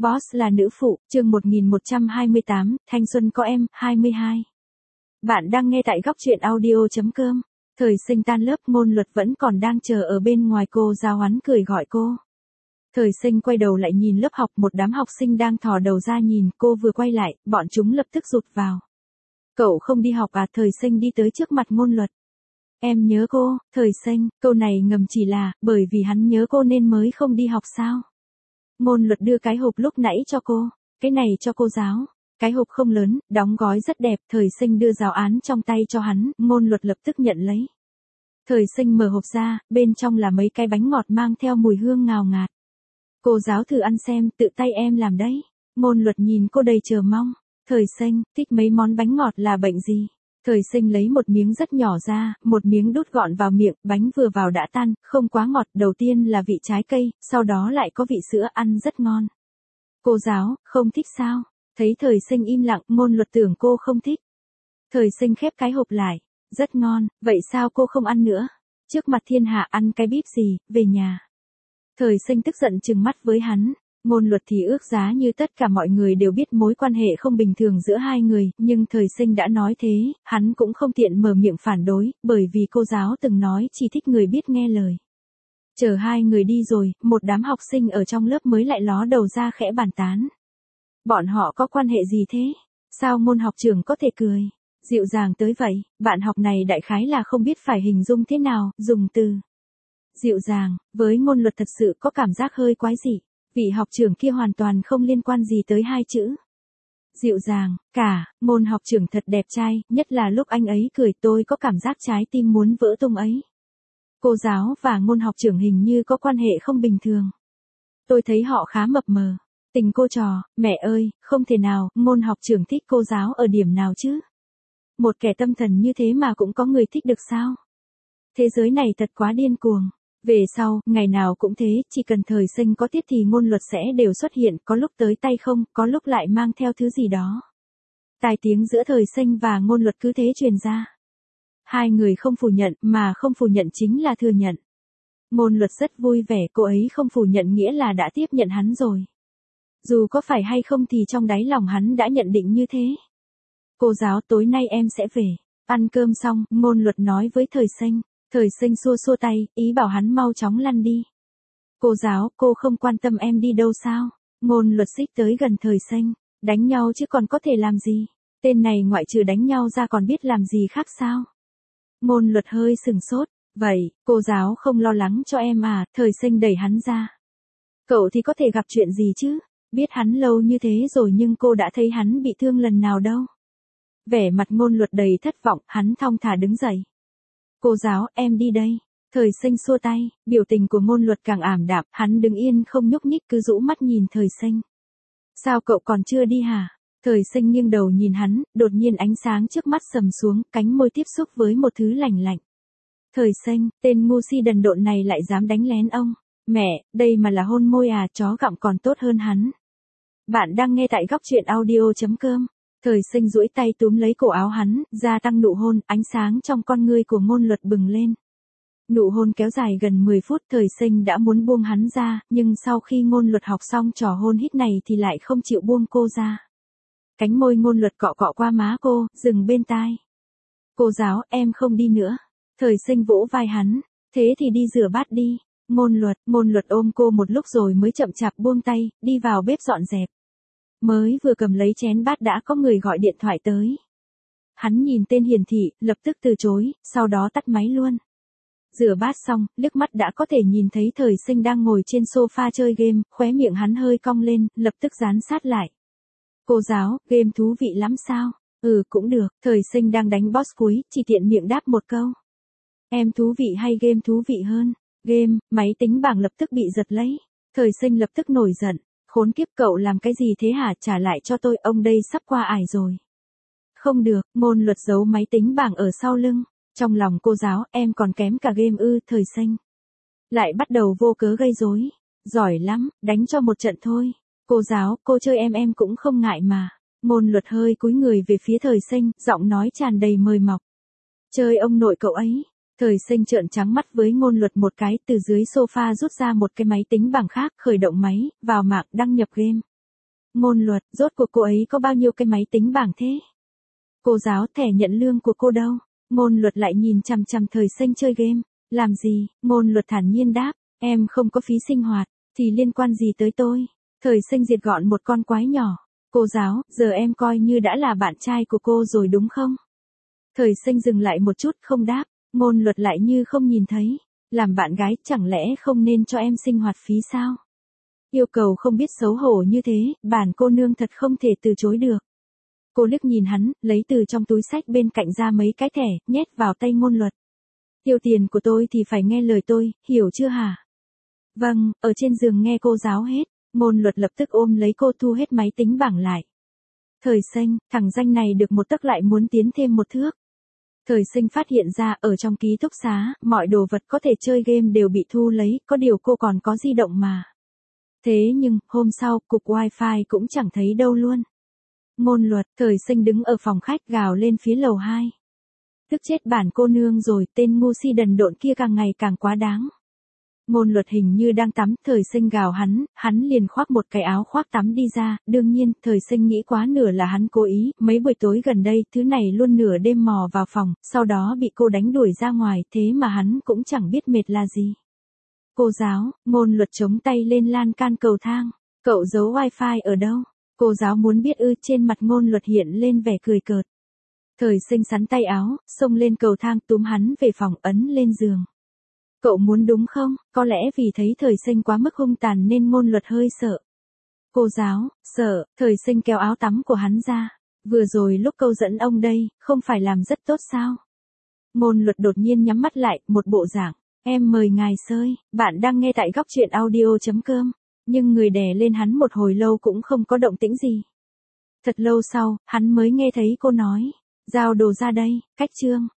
Boss là nữ phụ, chương 1128, thanh xuân có em, 22. Bạn đang nghe tại góc truyện audio.com. Thời sinh tan lớp, Ngôn Luật vẫn còn đang chờ ở bên ngoài, cô giáo hắn cười gọi cô. Thời sinh quay đầu lại nhìn lớp học, một đám học sinh đang thò đầu ra nhìn, cô vừa quay lại, bọn chúng lập tức rụt vào. Cậu không đi học à? Thời sinh đi tới trước mặt Ngôn Luật. Em nhớ cô. Thời sinh, câu này ngầm chỉ là, bởi vì hắn nhớ cô nên mới không đi học sao? Ngôn Luật đưa cái hộp lúc nãy cho cô. Cái này cho cô giáo. Cái hộp không lớn, đóng gói rất đẹp. Thời sinh đưa giáo án trong tay cho hắn, Ngôn Luật lập tức nhận lấy. Thời sinh mở hộp ra, bên trong là mấy cái bánh ngọt mang theo mùi hương ngào ngạt. Cô giáo thử ăn xem, tự tay em làm đấy. Ngôn Luật nhìn cô đầy chờ mong. Thời sinh, thích mấy món bánh ngọt là bệnh gì? Thời sinh lấy một miếng rất nhỏ ra, một miếng đút gọn vào miệng, bánh vừa vào đã tan, không quá ngọt, đầu tiên là vị trái cây, sau đó lại có vị sữa, ăn rất ngon. Cô giáo, không thích sao? Thấy thời sinh im lặng, Ngôn Luật tưởng cô không thích. Thời sinh khép cái hộp lại, rất ngon, vậy sao cô không ăn nữa? Trước mặt thiên hạ ăn cái bíp gì, về nhà. Thời sinh tức giận trừng mắt với hắn. Ngôn Luật thì ước giá như tất cả mọi người đều biết mối quan hệ không bình thường giữa hai người, nhưng thời sinh đã nói thế, hắn cũng không tiện mở miệng phản đối, bởi vì cô giáo từng nói chỉ thích người biết nghe lời. Chờ hai người đi rồi, một đám học sinh ở trong lớp mới lại ló đầu ra khẽ bàn tán. Bọn họ có quan hệ gì thế? Sao Ngôn học trưởng có thể cười dịu dàng tới vậy? Bạn học này đại khái là không biết phải hình dung thế nào, dùng từ dịu dàng, với Ngôn Luật thật sự có cảm giác hơi quái dị. Vị học trưởng kia hoàn toàn không liên quan gì tới hai chữ dịu dàng, cả. Ngôn học trưởng thật đẹp trai, nhất là lúc anh ấy cười tôi có cảm giác trái tim muốn vỡ tung ấy. Cô giáo và Ngôn học trưởng hình như có quan hệ không bình thường. Tôi thấy họ khá mập mờ. Tình cô trò, mẹ ơi, không thể nào, Ngôn học trưởng thích cô giáo ở điểm nào chứ? Một kẻ tâm thần như thế mà cũng có người thích được sao? Thế giới này thật quá điên cuồng. Về sau, ngày nào cũng thế, chỉ cần thời sinh có tiết thì Ngôn Luật sẽ đều xuất hiện, có lúc tới tay không, có lúc lại mang theo thứ gì đó. Tai tiếng giữa thời sinh và Ngôn Luật cứ thế truyền ra. Hai người không phủ nhận, mà không phủ nhận chính là thừa nhận. Ngôn Luật rất vui vẻ, cô ấy không phủ nhận nghĩa là đã tiếp nhận hắn rồi. Dù có phải hay không thì trong đáy lòng hắn đã nhận định như thế. Cô giáo, tối nay em sẽ về. Ăn cơm xong, Ngôn Luật nói với thời sinh. Thời sinh xua xua tay, ý bảo hắn mau chóng lăn đi. Cô giáo, cô không quan tâm em đi đâu sao? Ngôn Luật xích tới gần thời sinh. Đánh nhau chứ còn có thể làm gì? Tên này ngoại trừ đánh nhau ra còn biết làm gì khác sao? Ngôn Luật hơi sừng sốt. Vậy, cô giáo không lo lắng cho em à? Thời sinh đẩy hắn ra. Cậu thì có thể gặp chuyện gì chứ? Biết hắn lâu như thế rồi nhưng cô đã thấy hắn bị thương lần nào đâu. Vẻ mặt Ngôn Luật đầy thất vọng, hắn thong thả đứng dậy. Cô giáo, em đi đây. Thời sinh xua tay, biểu tình của Ngôn Luật càng ảm đạm, hắn đứng yên không nhúc nhích cứ rũ mắt nhìn thời sinh. Sao cậu còn chưa đi hả? Thời sinh nghiêng đầu nhìn hắn, đột nhiên ánh sáng trước mắt sầm xuống, cánh môi tiếp xúc với một thứ lạnh lạnh. Thời sinh, tên ngu si đần độn này lại dám đánh lén ông. Mẹ, đây mà là hôn môi à? Chó gặm còn tốt hơn hắn. Bạn đang nghe tại góc truyện audio.com. Thời sinh duỗi tay túm lấy cổ áo hắn, gia tăng nụ hôn, ánh sáng trong con ngươi của Ngôn Luật bừng lên. Nụ hôn kéo dài gần 10 phút, thời sinh đã muốn buông hắn ra, nhưng sau khi Ngôn Luật học xong trò hôn hít này thì lại không chịu buông cô ra. Cánh môi Ngôn Luật cọ cọ qua má cô, dừng bên tai. Cô giáo, em không đi nữa. Thời sinh vỗ vai hắn, thế thì đi rửa bát đi. Ngôn Luật ôm cô một lúc rồi mới chậm chạp buông tay, đi vào bếp dọn dẹp. Mới vừa cầm lấy chén bát đã có người gọi điện thoại tới. Hắn nhìn tên hiển thị, lập tức từ chối, sau đó tắt máy luôn. Rửa bát xong, liếc mắt đã có thể nhìn thấy thời sinh đang ngồi trên sofa chơi game, khóe miệng hắn hơi cong lên, lập tức dán sát lại. Cô giáo, game thú vị lắm sao? Ừ cũng được, thời sinh đang đánh boss cuối, chỉ tiện miệng đáp một câu. Em thú vị hay game thú vị hơn? Game, máy tính bảng lập tức bị giật lấy. Thời sinh lập tức nổi giận. Khốn kiếp, cậu làm cái gì thế hả? Trả lại cho tôi, ông đây sắp qua ải rồi. Không được, Ngôn Luật giấu máy tính bảng ở sau lưng. Trong lòng cô giáo, em còn kém cả game ư? Thời sinh lại bắt đầu vô cớ gây rối. Giỏi lắm, đánh cho một trận thôi. Cô giáo, cô chơi em cũng không ngại mà. Ngôn Luật hơi cúi người về phía thời sinh, giọng nói tràn đầy mời mọc. Chơi ông nội cậu ấy. Thời sinh trợn trắng mắt với Ngôn Luật một cái, từ dưới sofa rút ra một cái máy tính bảng khác, khởi động máy, vào mạng, đăng nhập game. Ngôn Luật, rốt cuộc cô ấy có bao nhiêu cái máy tính bảng thế? Cô giáo, thẻ nhận lương của cô đâu? Ngôn Luật lại nhìn chằm chằm Thời Sinh chơi game. Làm gì? Ngôn Luật thản nhiên đáp, em không có phí sinh hoạt, thì liên quan gì tới tôi? Thời Sinh diệt gọn một con quái nhỏ. Cô giáo, giờ em coi như đã là bạn trai của cô rồi đúng không? Thời Sinh dừng lại một chút không đáp, Ngôn Luật lại như không nhìn thấy. Làm bạn gái chẳng lẽ không nên cho em sinh hoạt phí sao? Yêu cầu không biết xấu hổ như thế, bản cô nương thật không thể từ chối được. Cô liếc nhìn hắn, lấy từ trong túi xách bên cạnh ra mấy cái thẻ, nhét vào tay Ngôn Luật. Tiêu tiền của tôi thì phải nghe lời tôi, hiểu chưa hả? Vâng, ở trên giường nghe cô giáo hết. Ngôn Luật lập tức ôm lấy cô thu hết máy tính bảng lại. Thời Sinh, thằng danh này được một tấc lại muốn tiến thêm một thước. Thời Sinh phát hiện ra ở trong ký túc xá, mọi đồ vật có thể chơi game đều bị thu lấy, có điều cô còn có di động mà. Thế nhưng, hôm sau, cục wifi cũng chẳng thấy đâu luôn. Ngôn Luật, Thời Sinh đứng ở phòng khách gào lên phía lầu 2. Tức chết bản cô nương rồi, tên ngu si đần độn kia càng ngày càng quá đáng. Ngôn Luật hình như đang tắm, Thời Sinh gào hắn liền khoác một cái áo khoác tắm đi ra, đương nhiên, Thời Sinh nghĩ quá nửa là hắn cố ý, mấy buổi tối gần đây, thứ này luôn nửa đêm mò vào phòng, sau đó bị cô đánh đuổi ra ngoài, thế mà hắn cũng chẳng biết mệt là gì. Cô giáo, Ngôn Luật chống tay lên lan can cầu thang, cậu giấu wifi ở đâu? Cô giáo muốn biết ư, trên mặt Ngôn Luật hiện lên vẻ cười cợt. Thời Sinh sắn tay áo, xông lên cầu thang túm hắn về phòng ấn lên giường. Cậu muốn đúng không? Có lẽ vì thấy Thời Sinh quá mức hung tàn nên Ngôn Luật hơi sợ. Cô giáo, sợ, Thời Sinh kéo áo tắm của hắn ra. Vừa rồi lúc câu dẫn ông đây, không phải làm rất tốt sao? Ngôn Luật đột nhiên nhắm mắt lại, một bộ dạng. Em mời ngài sơi, bạn đang nghe tại góc truyện audio.com. Nhưng người đè lên hắn một hồi lâu cũng không có động tĩnh gì. Thật lâu sau, hắn mới nghe thấy cô nói. Giao đồ ra đây, cách chương.